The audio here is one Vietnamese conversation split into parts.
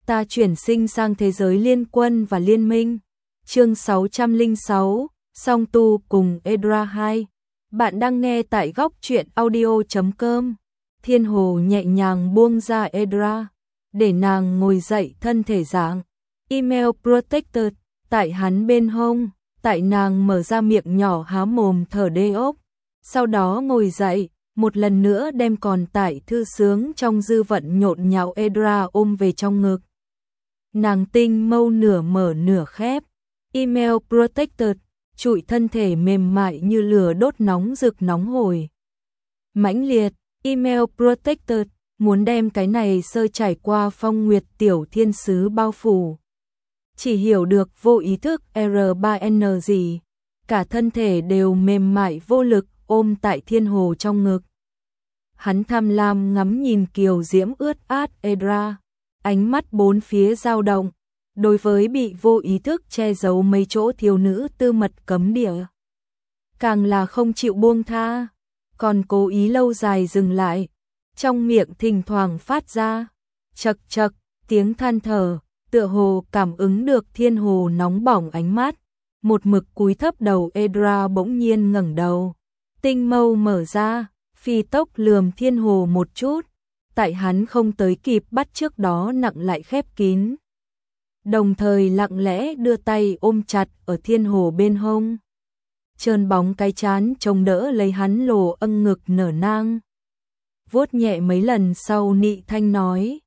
Ta chuyển sinh sang thế giới liên quân và liên minh. Chương 606, Song Tu cùng Edra 2. Bạn đang nghe tại góc truyện audio.com. Thiên Hồ nhẹ nhàng buông ra Edra, để nàng ngồi dậy thân thể dạng. Email protected, tại hắn bên hông, tại nàng mở ra miệng nhỏ há mồm thở đê ốc. Sau đó ngồi dậy, một lần nữa đem còn tại thư sướng trong dư vận nhộn nhạo Edra ôm về trong ngực. Nàng tinh mâu nửa mở nửa khép. Email protected, trụi thân thể mềm mại như lửa đốt nóng rực nóng hổi. Mãnh liệt, email protected, muốn đem cái này sơ trải qua phong nguyệt tiểu thiên sứ bao phủ. Chỉ hiểu được vô ý thức R3N gì, cả thân thể đều mềm mại vô lực ôm tại Thiên Hồ trong ngực. Hắn tham lam ngắm nhìn kiều diễm ướt át Edra, ánh mắt bốn phía dao động, đối với bị vô ý thức che giấu mấy chỗ thiếu nữ tư mật cấm địa. Càng là không chịu buông tha, còn cố ý lâu dài dừng lại, trong miệng thỉnh thoảng phát ra chậc chậc tiếng than thở, tựa hồ cảm ứng được Thiên Hồ nóng bỏng ánh mắt. Một mực cúi thấp đầu Edra bỗng nhiên ngẩng đầu, tinh mâu mở ra, phi tốc lườm Thiên Hồ một chút, tại hắn không tới kịp bắt trước đó nặng lại khép kín. Đồng thời lặng lẽ đưa tay ôm chặt ở Thiên Hồ bên hông. Trơn bóng cái trán chống đỡ lấy hắn lồ âng ngực nở nang. Vuốt nhẹ mấy lần sau nị thanh nói,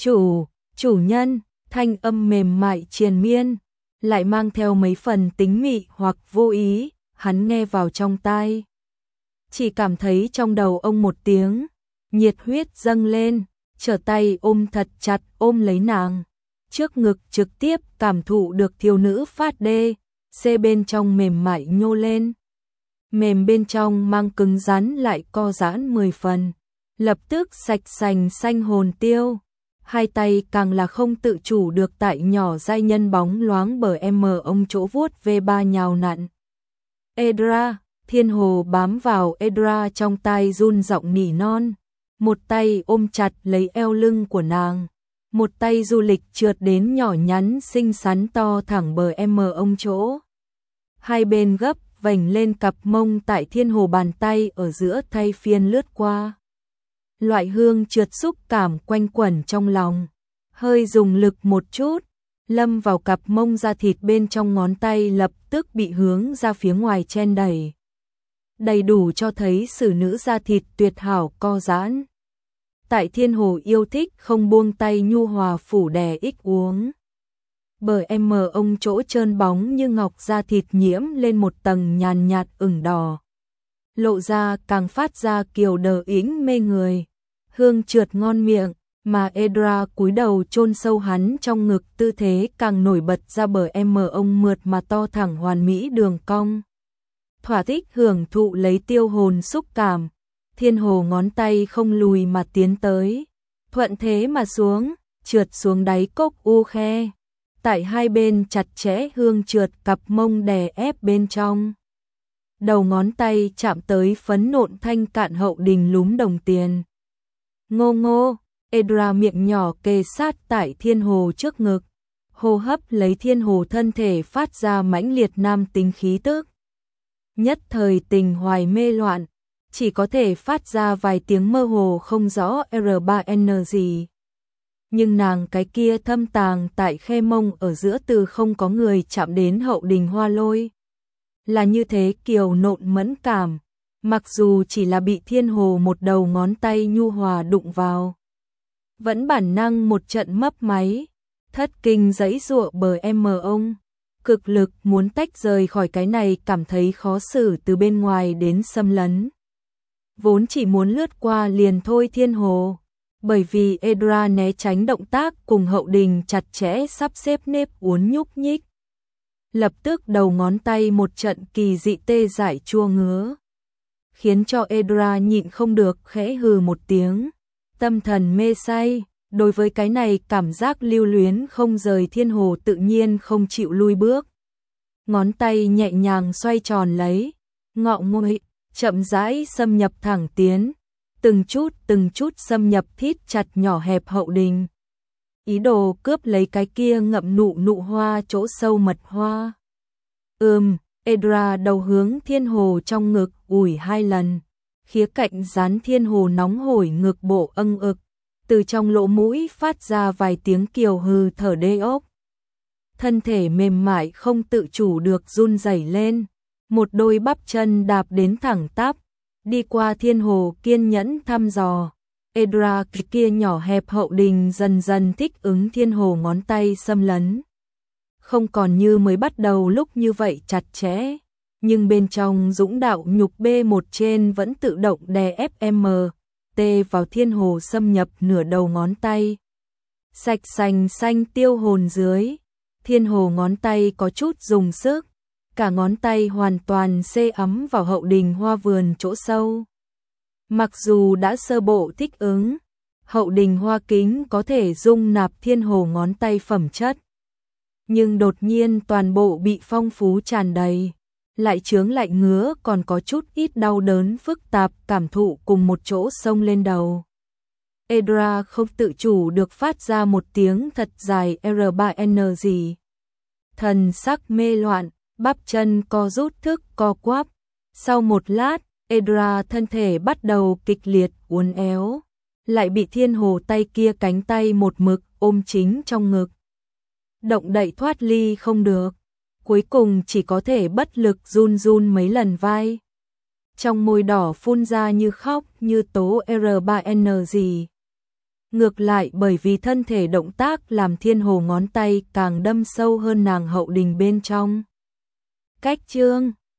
chủ nhân, thanh âm mềm mại triền miên, lại mang theo mấy phần tính mị hoặc vô ý, hắn nghe vào trong tai. Chỉ cảm thấy trong đầu ông một tiếng, nhiệt huyết dâng lên, trở tay ôm thật chặt ôm lấy nàng. Trước ngực trực tiếp cảm thụ được thiếu nữ phát đê, xê bên trong mềm mại nhô lên. Mềm bên trong mang cứng rắn lại co giãn 10 phần, lập tức sạch sành xanh hồn tiêu. Hai tay càng là không tự chủ được tại nhỏ giai nhân bóng loáng bờ em ông chỗ vuốt V3 nhào nặn. Edra, Thiên Hồ bám vào Edra trong tay run giọng nỉ non, một tay ôm chặt lấy eo lưng của nàng, một tay du lịch trượt đến nhỏ nhắn xinh xắn to thẳng bờ em ông chỗ. Hai bên gấp vành lên cặp mông tại Thiên Hồ bàn tay ở giữa thay phiên lướt qua. Loại hương trượt xúc cảm quanh quẩn trong lòng, hơi dùng lực một chút, lâm vào cặp mông da thịt bên trong ngón tay lập tức bị hướng ra phía ngoài chen đẩy. Đầy đủ cho thấy xử nữ da thịt tuyệt hảo co giãn. Tại Thiên Hồ yêu thích không buông tay nhu hòa phủ đè ích uống. Bờ em ông chỗ trơn bóng như ngọc da thịt nhiễm lên một tầng nhàn nhạt ửng đỏ. Lộ ra càng phát ra kiều đờ ính mê người. Hương trượt ngon miệng, mà Edra cúi đầu chôn sâu hắn trong ngực tư thế càng nổi bật ra bờ em ông mượt mà to thẳng hoàn mỹ đường cong. Thỏa thích hưởng thụ lấy tiêu hồn xúc cảm, Thiên Hồ ngón tay không lùi mà tiến tới, thuận thế mà xuống, trượt xuống đáy cốc u khe. Tại hai bên chặt chẽ hương trượt cặp mông đè ép bên trong. Đầu ngón tay chạm tới phấn nộn thanh cạn hậu đình lúm đồng tiền. Ngô ngô, Edra miệng nhỏ kề sát tại Thiên Hồ trước ngực, hô hấp lấy Thiên Hồ thân thể phát ra mãnh liệt nam tính khí tức. Nhất thời tình hoài mê loạn, chỉ có thể phát ra vài tiếng mơ hồ không rõ R3N gì. Nhưng nàng cái kia thâm tàng tại khe mông ở giữa từ không có người chạm đến hậu đình hoa lôi. Là như thế kiều nộn mẫn cảm, mặc dù chỉ là bị Thiên Hồ một đầu ngón tay nhu hòa đụng vào. Vẫn bản năng một trận mấp máy, thất kinh giãy giụa bờ em ông. Cực lực muốn tách rời khỏi cái này cảm thấy khó xử từ bên ngoài đến xâm lấn. Vốn chỉ muốn lướt qua liền thôi Thiên Hồ, bởi vì Edra né tránh động tác cùng hậu đình chặt chẽ sắp xếp nếp uốn nhúc nhích. Lập tức đầu ngón tay một trận kỳ dị tê dại chua ngứa, khiến cho Edra nhịn không được khẽ hừ một tiếng, tâm thần mê say. Đối với cái này cảm giác lưu luyến không rời Thiên Hồ tự nhiên không chịu lui bước. Ngón tay nhẹ nhàng xoay tròn lấy, ngọ nguậy, chậm rãi xâm nhập thẳng tiến, từng chút xâm nhập thít chặt nhỏ hẹp hậu đình. ý đồ cướp lấy cái kia ngậm nụ hoa chỗ sâu mật hoa. Edra đầu hướng Thiên Hồ trong ngực ủi 2 lần, khía cạnh dán Thiên Hồ nóng hổi ngực bộ âng ực, từ trong lỗ mũi phát ra vài tiếng kiều hừ thở đê ốc. Thân thể mềm mại không tự chủ được run rẩy lên, một đôi bắp chân đạp đến thẳng tắp, đi qua Thiên Hồ kiên nhẫn thăm dò. Edra kia nhỏ hẹp hậu đình dần dần thích ứng Thiên Hồ ngón tay xâm lấn. Không còn như mới bắt đầu lúc như vậy chặt chẽ, nhưng bên trong dũng đạo nhục B1 trên vẫn tự động đè ép MT vào Thiên Hồ xâm nhập nửa đầu ngón tay. Sạch sành xanh tiêu hồn dưới, Thiên Hồ ngón tay có chút dùng sức, cả ngón tay hoàn toàn xê ấm vào hậu đình hoa vườn chỗ sâu. Mặc dù đã sơ bộ thích ứng, hậu đình hoa kính có thể dung nạp Thiên Hồ ngón tay phẩm chất, nhưng đột nhiên toàn bộ bị phong phú tràn đầy, lại chướng lại ngứa, còn có chút ít đau đớn phức tạp cảm thụ cùng một chỗ xông lên đầu. Edra không tự chủ được phát ra một tiếng thật dài R3N gì. Thần sắc mê loạn, bắp chân co rút thức co quắp. Sau một lát, Edra thân thể bắt đầu kịch liệt uốn éo, lại bị Thiên Hồ tay kia cánh tay một mực ôm chính trong ngực. Động đậy thoát ly không được, cuối cùng chỉ có thể bất lực run run mấy lần vai. Trong môi đỏ phun ra như khóc như tố R3N gì. Ngược lại bởi vì thân thể động tác làm Thiên Hồ ngón tay càng đâm sâu hơn nàng hậu đình bên trong. Cách chương